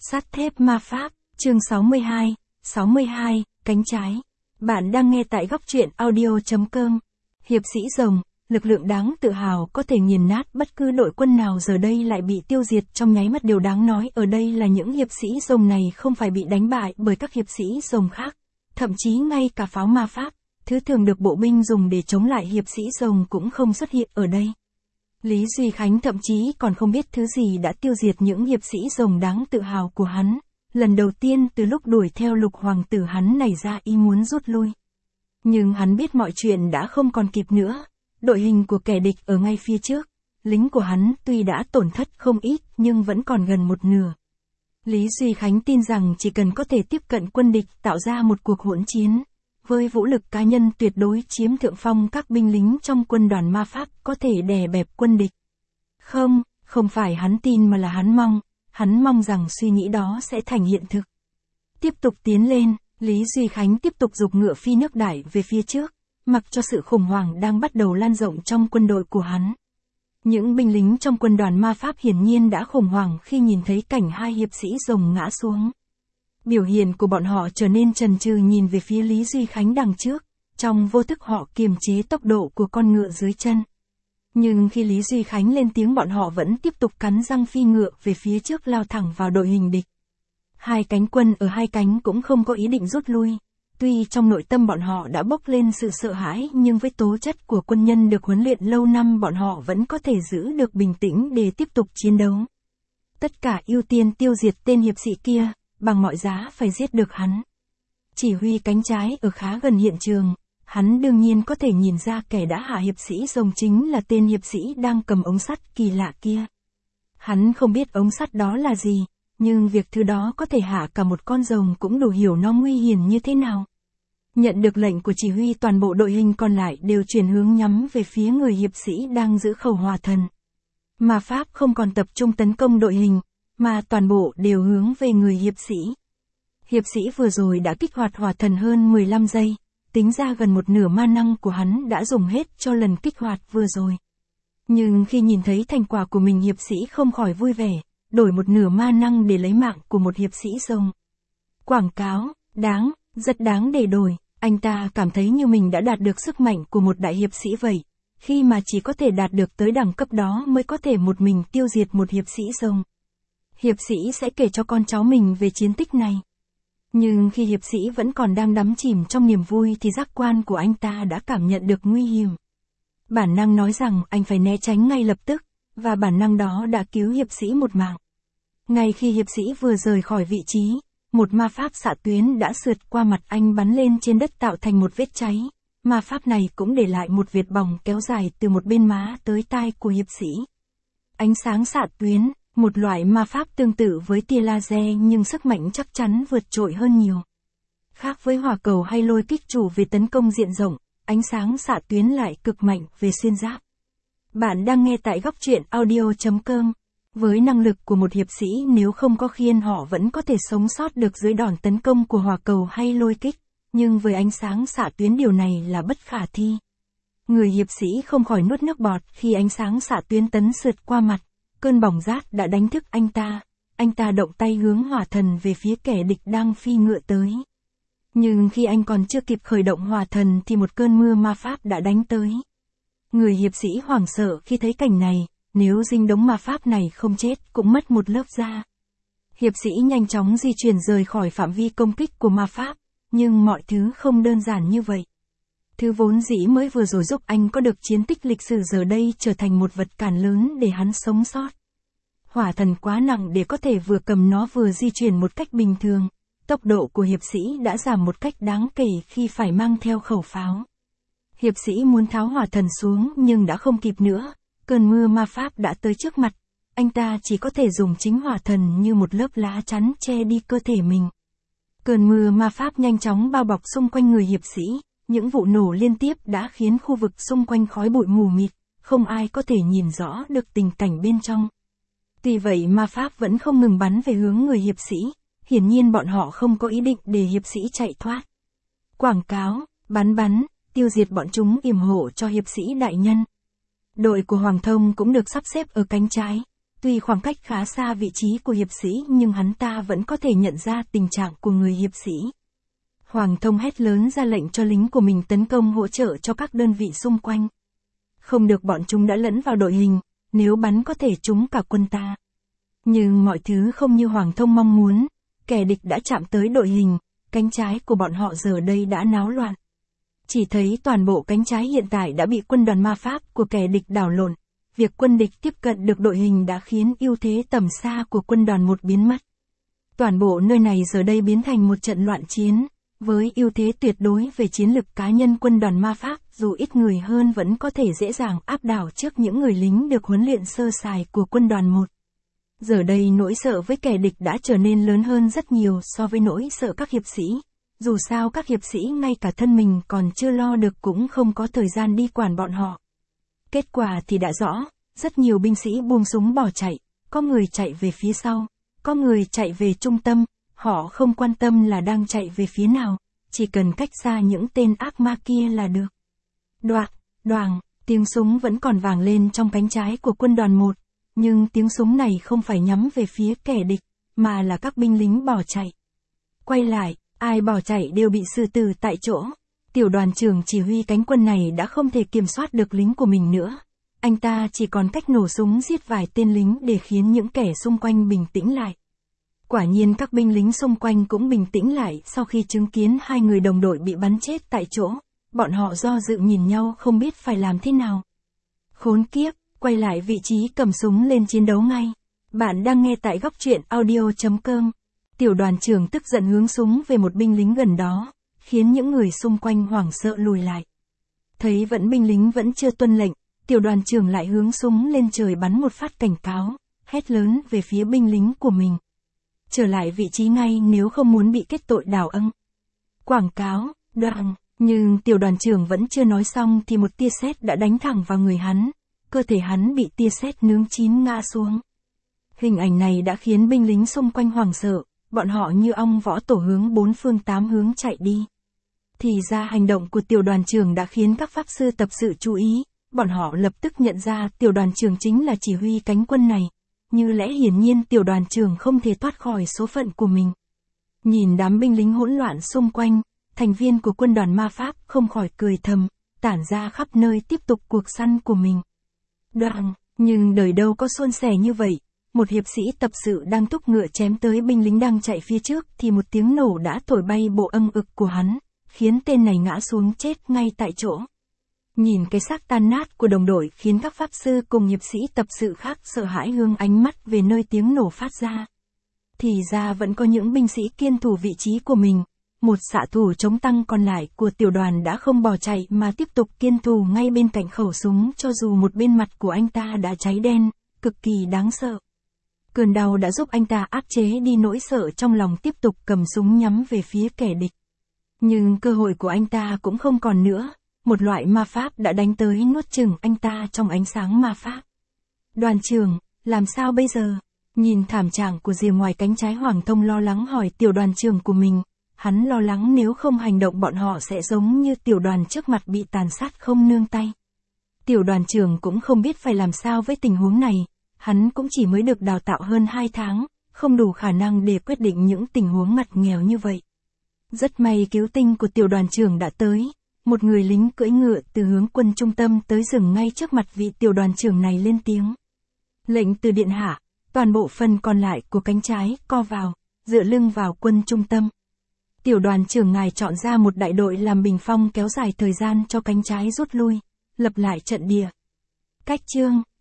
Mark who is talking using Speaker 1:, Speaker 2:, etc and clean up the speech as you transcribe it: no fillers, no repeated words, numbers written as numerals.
Speaker 1: Sắt thép ma pháp, chương 62, cánh trái. Bạn đang nghe tại góc truyện audio.com. Hiệp sĩ rồng, lực lượng đáng tự hào có thể nghiền nát bất cứ đội quân nào giờ đây lại bị tiêu diệt trong nháy mắt. Điều đáng nói ở đây là những hiệp sĩ rồng này không phải bị đánh bại bởi các hiệp sĩ rồng khác. Thậm chí ngay cả pháo ma pháp, thứ thường được bộ binh dùng để chống lại hiệp sĩ rồng cũng không xuất hiện ở đây. Lý Duy Khánh thậm chí còn không biết thứ gì đã tiêu diệt những hiệp sĩ rồng đáng tự hào của hắn. Lần đầu tiên từ lúc đuổi theo Lục Hoàng tử hắn nảy ra ý muốn rút lui. Nhưng hắn biết mọi chuyện đã không còn kịp nữa. Đội hình của kẻ địch ở ngay phía trước. Lính của hắn tuy đã tổn thất không ít nhưng vẫn còn gần một nửa. Lý Duy Khánh tin rằng chỉ cần có thể tiếp cận quân địch tạo ra một cuộc hỗn chiến. Với vũ lực cá nhân tuyệt đối chiếm thượng phong, các binh lính trong quân đoàn ma pháp có thể đè bẹp quân địch. Không phải hắn tin mà là hắn mong rằng suy nghĩ đó sẽ thành hiện thực. Tiếp tục tiến lên, Lý Duy Khánh tiếp tục giục ngựa phi nước đại về phía trước, mặc cho sự khủng hoảng đang bắt đầu lan rộng trong quân đội của hắn. Những binh lính trong quân đoàn ma pháp hiển nhiên đã khủng hoảng khi nhìn thấy cảnh hai hiệp sĩ rồng ngã xuống. Biểu hiện của bọn họ trở nên chần chừ nhìn về phía Lý Duy Khánh đằng trước, trong vô thức họ kiềm chế tốc độ của con ngựa dưới chân. Nhưng khi Lý Duy Khánh lên tiếng bọn họ vẫn tiếp tục cắn răng phi ngựa về phía trước lao thẳng vào đội hình địch. Hai cánh quân ở hai cánh cũng không có ý định rút lui. Tuy trong nội tâm bọn họ đã bốc lên sự sợ hãi nhưng với tố chất của quân nhân được huấn luyện lâu năm bọn họ vẫn có thể giữ được bình tĩnh để tiếp tục chiến đấu. Tất cả ưu tiên tiêu diệt tên hiệp sĩ kia, bằng mọi giá phải giết được hắn. Chỉ huy cánh trái ở khá gần hiện trường, hắn đương nhiên có thể nhìn ra kẻ đã hạ hiệp sĩ rồng chính là tên hiệp sĩ đang cầm ống sắt kỳ lạ kia. Hắn không biết ống sắt đó là gì, nhưng việc thứ đó có thể hạ cả một con rồng cũng đủ hiểu nó nguy hiểm như thế nào. Nhận được lệnh của chỉ huy, toàn bộ đội hình còn lại đều chuyển hướng nhắm về phía người hiệp sĩ đang giữ khẩu hỏa thần. Ma pháp không còn tập trung tấn công đội hình, mà toàn bộ đều hướng về người hiệp sĩ. Hiệp sĩ vừa rồi đã kích hoạt hỏa thần hơn 15 giây, tính ra gần một nửa ma năng của hắn đã dùng hết cho lần kích hoạt vừa rồi. Nhưng khi nhìn thấy thành quả của mình, hiệp sĩ không khỏi vui vẻ, đổi một nửa ma năng để lấy mạng của một hiệp sĩ rồng. Quảng cáo, rất đáng để đổi, anh ta cảm thấy như mình đã đạt được sức mạnh của một đại hiệp sĩ vậy, khi mà chỉ có thể đạt được tới đẳng cấp đó mới có thể một mình tiêu diệt một hiệp sĩ rồng. Hiệp sĩ sẽ kể cho con cháu mình về chiến tích này. Nhưng khi hiệp sĩ vẫn còn đang đắm chìm trong niềm vui thì giác quan của anh ta đã cảm nhận được nguy hiểm. Bản năng nói rằng anh phải né tránh ngay lập tức, và bản năng đó đã cứu hiệp sĩ một mạng. Ngay khi hiệp sĩ vừa rời khỏi vị trí, một ma pháp xạ tuyến đã sượt qua mặt anh bắn lên trên đất tạo thành một vết cháy. Ma pháp này cũng để lại một vệt bỏng kéo dài từ một bên má tới tai của hiệp sĩ. Ánh sáng xạ tuyến, một loại ma pháp tương tự với tia laser nhưng sức mạnh chắc chắn vượt trội hơn nhiều. Khác với hỏa cầu hay lôi kích chủ về tấn công diện rộng, ánh sáng xạ tuyến lại cực mạnh về xuyên giáp. Bạn đang nghe tại góc truyện audio.com. Với năng lực của một hiệp sĩ, nếu không có khiên họ vẫn có thể sống sót được dưới đòn tấn công của hỏa cầu hay lôi kích, nhưng với ánh sáng xạ tuyến điều này là bất khả thi. Người hiệp sĩ không khỏi nuốt nước bọt khi ánh sáng xạ tuyến tấn sượt qua mặt. Cơn bỏng rát đã đánh thức anh ta động tay hướng hỏa thần về phía kẻ địch đang phi ngựa tới. Nhưng khi anh còn chưa kịp khởi động hỏa thần thì một cơn mưa ma pháp đã đánh tới. Người hiệp sĩ hoảng sợ khi thấy cảnh này, nếu dính đống ma pháp này không chết cũng mất một lớp da. Hiệp sĩ nhanh chóng di chuyển rời khỏi phạm vi công kích của ma pháp, nhưng mọi thứ không đơn giản như vậy. Thứ vốn dĩ mới vừa rồi giúp anh có được chiến tích lịch sử giờ đây trở thành một vật cản lớn để hắn sống sót. Hỏa thần quá nặng để có thể vừa cầm nó vừa di chuyển một cách bình thường. Tốc độ của hiệp sĩ đã giảm một cách đáng kể khi phải mang theo khẩu pháo. Hiệp sĩ muốn tháo hỏa thần xuống nhưng đã không kịp nữa. Cơn mưa ma pháp đã tới trước mặt. Anh ta chỉ có thể dùng chính hỏa thần như một lớp lá chắn che đi cơ thể mình. Cơn mưa ma pháp nhanh chóng bao bọc xung quanh người hiệp sĩ. Những vụ nổ liên tiếp đã khiến khu vực xung quanh khói bụi mù mịt, không ai có thể nhìn rõ được tình cảnh bên trong. Tuy vậy ma pháp vẫn không ngừng bắn về hướng người hiệp sĩ, hiển nhiên bọn họ không có ý định để hiệp sĩ chạy thoát. Quảng cáo, bắn, tiêu diệt bọn chúng yểm hộ cho hiệp sĩ đại nhân. Đội của Hoàng Thông cũng được sắp xếp ở cánh trái. Tuy khoảng cách khá xa vị trí của hiệp sĩ nhưng hắn ta vẫn có thể nhận ra tình trạng của người hiệp sĩ. Hoàng Thông hét lớn ra lệnh cho lính của mình tấn công hỗ trợ cho các đơn vị xung quanh. Không được, bọn chúng đã lẫn vào đội hình, nếu bắn có thể trúng cả quân ta. Nhưng mọi thứ không như Hoàng Thông mong muốn, kẻ địch đã chạm tới đội hình, cánh trái của bọn họ giờ đây đã náo loạn. Chỉ thấy toàn bộ cánh trái hiện tại đã bị quân đoàn ma pháp của kẻ địch đảo lộn. Việc quân địch tiếp cận được đội hình đã khiến ưu thế tầm xa của quân đoàn 1 biến mất. Toàn bộ nơi này giờ đây biến thành một trận loạn chiến, với ưu thế tuyệt đối về chiến lực cá nhân quân đoàn ma pháp dù ít người hơn vẫn có thể dễ dàng áp đảo trước những người lính được huấn luyện sơ sài của quân đoàn 1. Giờ đây nỗi sợ với kẻ địch đã trở nên lớn hơn rất nhiều so với nỗi sợ các hiệp sĩ. Dù sao các hiệp sĩ ngay cả thân mình còn chưa lo được cũng không có thời gian đi quản bọn họ. Kết quả thì đã rõ, rất nhiều binh sĩ buông súng bỏ chạy, có người chạy về phía sau, có người chạy về trung tâm, họ không quan tâm là đang chạy về phía nào, chỉ cần cách xa những tên ác ma kia là được. Đoạc, đoàng, tiếng súng vẫn còn vang lên trong cánh trái của quân đoàn 1, nhưng tiếng súng này không phải nhắm về phía kẻ địch, mà là các binh lính bỏ chạy. Quay lại, ai bỏ chạy đều bị xử tử tại chỗ. Tiểu đoàn trưởng chỉ huy cánh quân này đã không thể kiểm soát được lính của mình nữa. Anh ta chỉ còn cách nổ súng giết vài tên lính để khiến những kẻ xung quanh bình tĩnh lại. Quả nhiên các binh lính xung quanh cũng bình tĩnh lại sau khi chứng kiến hai người đồng đội bị bắn chết tại chỗ. Bọn họ do dự nhìn nhau không biết phải làm thế nào. Khốn kiếp, quay lại vị trí cầm súng lên chiến đấu ngay. Bạn đang nghe tại góc truyện audio.com. Tiểu đoàn trưởng tức giận hướng súng về một binh lính gần đó, khiến những người xung quanh hoảng sợ lùi lại. Thấy binh lính vẫn chưa tuân lệnh, tiểu đoàn trưởng lại hướng súng lên trời bắn một phát cảnh cáo, hét lớn về phía binh lính của mình. Trở lại vị trí ngay nếu không muốn bị kết tội đào ân. Quảng cáo, đoạn, nhưng tiểu đoàn trưởng vẫn chưa nói xong thì một tia sét đã đánh thẳng vào người hắn, cơ thể hắn bị tia sét nướng chín ngã xuống. Hình ảnh này đã khiến binh lính xung quanh hoảng sợ, bọn họ như ong võ tổ hướng 4 phương 8 hướng chạy đi. Thì ra hành động của tiểu đoàn trưởng đã khiến các pháp sư tập sự chú ý, bọn họ lập tức nhận ra tiểu đoàn trưởng chính là chỉ huy cánh quân này. Như lẽ hiển nhiên tiểu đoàn trưởng không thể thoát khỏi số phận của mình. Nhìn đám binh lính hỗn loạn xung quanh, thành viên của quân đoàn ma pháp không khỏi cười thầm, tản ra khắp nơi tiếp tục cuộc săn của mình. Đoạn, nhưng đời đâu có suôn sẻ như vậy. Một hiệp sĩ tập sự đang thúc ngựa chém tới binh lính đang chạy phía trước thì một tiếng nổ đã thổi bay bộ âng ực của hắn, khiến tên này ngã xuống chết ngay tại chỗ. Nhìn cái xác tan nát của đồng đội khiến các pháp sư cùng hiệp sĩ tập sự khác sợ hãi hướng ánh mắt về nơi tiếng nổ phát ra. Thì ra vẫn có những binh sĩ kiên thủ vị trí của mình. Một xạ thủ chống tăng còn lại của tiểu đoàn đã không bỏ chạy mà tiếp tục kiên thủ ngay bên cạnh khẩu súng cho dù một bên mặt của anh ta đã cháy đen, cực kỳ đáng sợ. Cơn đau đã giúp anh ta áp chế đi nỗi sợ trong lòng tiếp tục cầm súng nhắm về phía kẻ địch. Nhưng cơ hội của anh ta cũng không còn nữa. Một loại ma pháp đã đánh tới nuốt chửng anh ta trong ánh sáng ma pháp. Đoàn trưởng, làm sao bây giờ? Nhìn thảm trạng của rìa ngoài cánh trái, Hoàng Thông lo lắng hỏi tiểu đoàn trưởng của mình. Hắn lo lắng nếu không hành động bọn họ sẽ giống như tiểu đoàn trước mặt bị tàn sát không nương tay. Tiểu đoàn trưởng cũng không biết phải làm sao với tình huống này. Hắn cũng chỉ mới được đào tạo hơn 2 tháng, không đủ khả năng để quyết định những tình huống ngặt nghèo như vậy. Rất may cứu tinh của tiểu đoàn trưởng đã tới. Một người lính cưỡi ngựa từ hướng quân trung tâm tới dừng ngay trước mặt vị tiểu đoàn trưởng này lên tiếng. Lệnh từ điện hạ, toàn bộ phần còn lại của cánh trái co vào, dựa lưng vào quân trung tâm. Tiểu đoàn trưởng ngài chọn ra một đại đội làm bình phong kéo dài thời gian cho cánh trái rút lui, lập lại trận địa. Cách chương